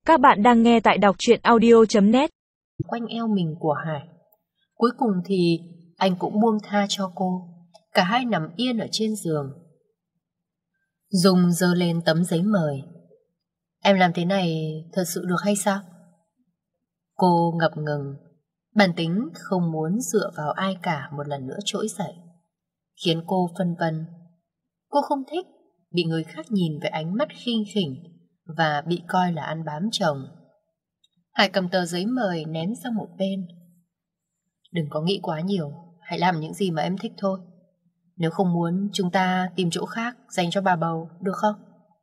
Các bạn đang nghe tại đọc truyện audio.net. Quanh eo mình của Hải. Cuối cùng thì anh cũng buông tha cho cô. Cả hai nằm yên ở trên giường. Dung giơ lên tấm giấy mời. Em làm thế này thật sự được hay sao? Cô ngập ngừng. Bản tính không muốn dựa vào ai cả một lần nữa trỗi dậy, khiến cô phân vân. Cô không thích bị người khác nhìn với ánh mắt khinh khỉnh và bị coi là ăn bám chồng. Hải cầm tờ giấy mời ném sang một bên. Đừng có nghĩ quá nhiều, hãy làm những gì mà em thích thôi. Nếu không muốn, chúng ta tìm chỗ khác dành cho bà bầu, được không?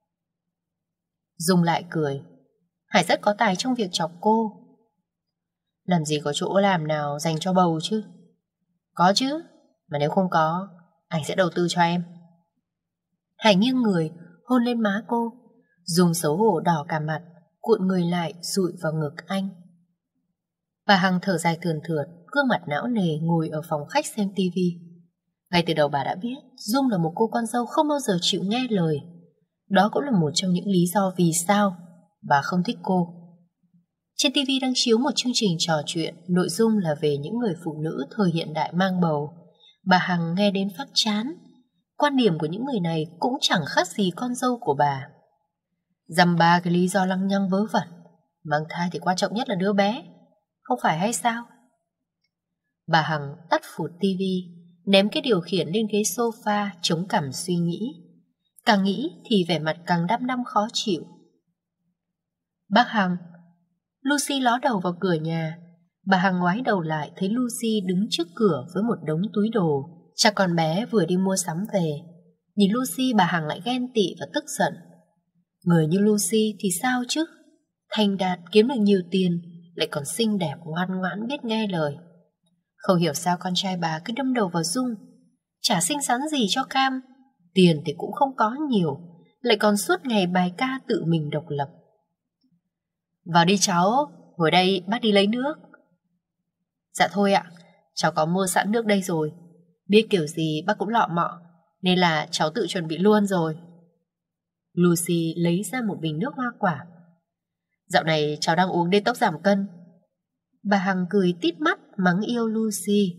Dung lại cười. Hải rất có tài trong việc chọc cô. Làm gì có chỗ làm nào dành cho bầu chứ? Có chứ, mà nếu không có, anh sẽ đầu tư cho em. Hải nghiêng người, hôn lên má cô. Dung xấu hổ đỏ cả mặt, cuộn người lại dụi vào ngực anh. Bà Hằng thở dài thườn thượt, gương mặt não nề ngồi ở phòng khách xem tivi. Ngay từ đầu bà đã biết Dung là một cô con dâu không bao giờ chịu nghe lời. Đó cũng là một trong những lý do vì sao bà không thích cô. Trên tivi đang chiếu một chương trình trò chuyện, nội dung là về những người phụ nữ thời hiện đại mang bầu. Bà Hằng nghe đến phát chán. Quan điểm của những người này cũng chẳng khác gì con dâu của bà. Dăm ba cái lý do lăng nhăng vớ vẩn. Mang thai thì quan trọng nhất là đứa bé, không phải hay sao? Bà Hằng tắt phụt tivi, ném cái điều khiển lên ghế sofa, chống cằm suy nghĩ. Càng nghĩ thì vẻ mặt càng đăm đăm khó chịu. Bác Hằng. Lucy ló đầu vào cửa nhà. Bà Hằng ngoái đầu lại thấy Lucy đứng trước cửa với một đống túi đồ. Chắc con bé vừa đi mua sắm về. Nhìn Lucy, bà Hằng lại ghen tị và tức giận. Người như Lucy thì sao chứ? Thành đạt, kiếm được nhiều tiền, lại còn xinh đẹp, ngoan ngoãn, biết nghe lời. Không hiểu sao con trai bà cứ đâm đầu vào Dung. Chả xinh xắn gì cho cam. Tiền thì cũng không có nhiều, lại còn suốt ngày bài ca tự mình độc lập. Vào đi cháu, ngồi đây bác đi lấy nước. Dạ thôi ạ, cháu có mua sẵn nước đây rồi. Biết kiểu gì bác cũng lọ mọ, nên là cháu tự chuẩn bị luôn rồi. Lucy lấy ra một bình nước hoa quả. Dạo này cháu đang uống detox giảm cân. Bà Hằng cười tít mắt mắng yêu Lucy.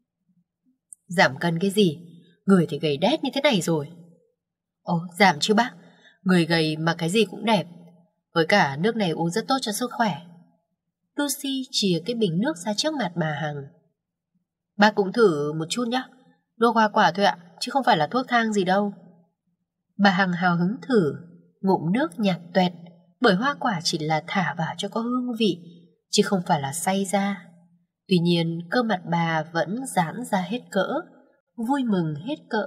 Giảm cân cái gì? Người thì gầy đét như thế này rồi. Ồ, giảm chứ bác. Người gầy mà cái gì cũng đẹp. Với cả nước này uống rất tốt cho sức khỏe. Lucy chìa cái bình nước ra trước mặt bà Hằng. Bác cũng thử một chút nhé. Nước hoa quả thôi ạ, chứ không phải là thuốc thang gì đâu. Bà Hằng hào hứng thử. Ngụm nước nhạt toẹt, bởi hoa quả chỉ là thả vào cho có hương vị, chứ không phải là xay ra. Tuy nhiên cơ mặt bà vẫn giãn ra hết cỡ, vui mừng hết cỡ.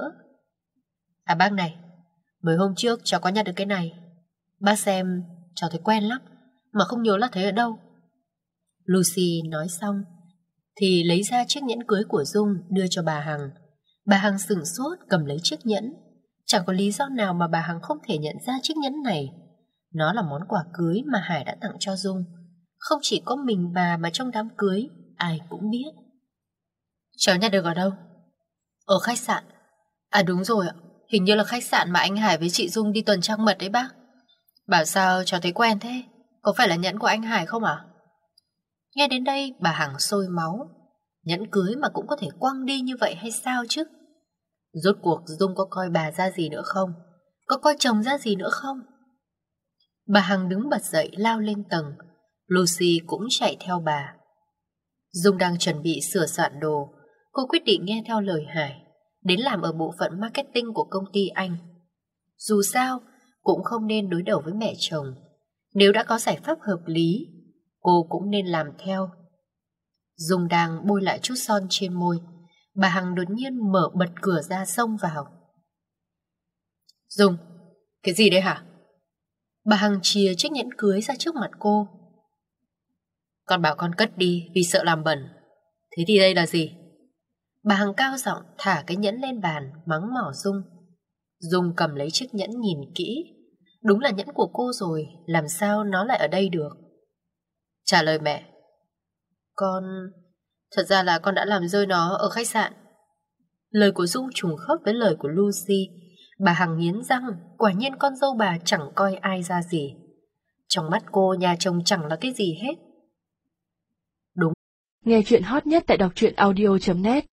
À bác này, mới hôm trước cháu có nhặt được cái này. Bác xem, cháu thấy quen lắm, mà không nhớ là thấy ở đâu. Lucy nói xong thì lấy ra chiếc nhẫn cưới của Dung đưa cho bà Hằng. Bà Hằng sửng sốt cầm lấy chiếc nhẫn. Chẳng có lý do nào mà bà Hằng không thể nhận ra chiếc nhẫn này. Nó là món quà cưới mà Hải đã tặng cho Dung. Không chỉ có mình bà mà trong đám cưới ai cũng biết. Cháu nhặt được ở đâu? Ở khách sạn. À đúng rồi ạ, hình như là khách sạn mà anh Hải với chị Dung đi tuần trăng mật đấy bác. Bảo sao cháu thấy quen thế? Có phải là nhẫn của anh Hải không ạ? Nghe đến đây bà Hằng sôi máu. Nhẫn cưới mà cũng có thể quăng đi như vậy hay sao chứ? Rốt cuộc Dung có coi bà ra gì nữa không? Có coi chồng ra gì nữa không? Bà Hằng đứng bật dậy lao lên tầng. Lucy cũng chạy theo bà. Dung đang chuẩn bị sửa soạn đồ. Cô quyết định nghe theo lời Hải, đến làm ở bộ phận marketing của công ty anh. Dù sao cũng không nên đối đầu với mẹ chồng. Nếu đã có giải pháp hợp lý, cô cũng nên làm theo. Dung đang bôi lại chút son trên môi. Bà Hằng đột nhiên mở bật cửa ra xông vào. Dung, cái gì đấy hả? Bà Hằng chìa chiếc nhẫn cưới ra trước mặt cô. Con bảo con cất đi vì sợ làm bẩn. Thế thì đây là gì? Bà Hằng cao giọng thả cái nhẫn lên bàn, mắng mỏ Dung. Dung cầm lấy chiếc nhẫn nhìn kỹ. Đúng là nhẫn của cô rồi, làm sao nó lại ở đây được? Trả lời mẹ. Thật ra là con đã làm rơi nó ở khách sạn. Lời của Dung trùng khớp với lời của Lucy. Bà Hằng nghiến răng, quả nhiên con dâu bà chẳng coi ai ra gì. Trong mắt cô nhà chồng chẳng là cái gì hết. Nghe chuyện hot nhất tại đọc truyện audio.net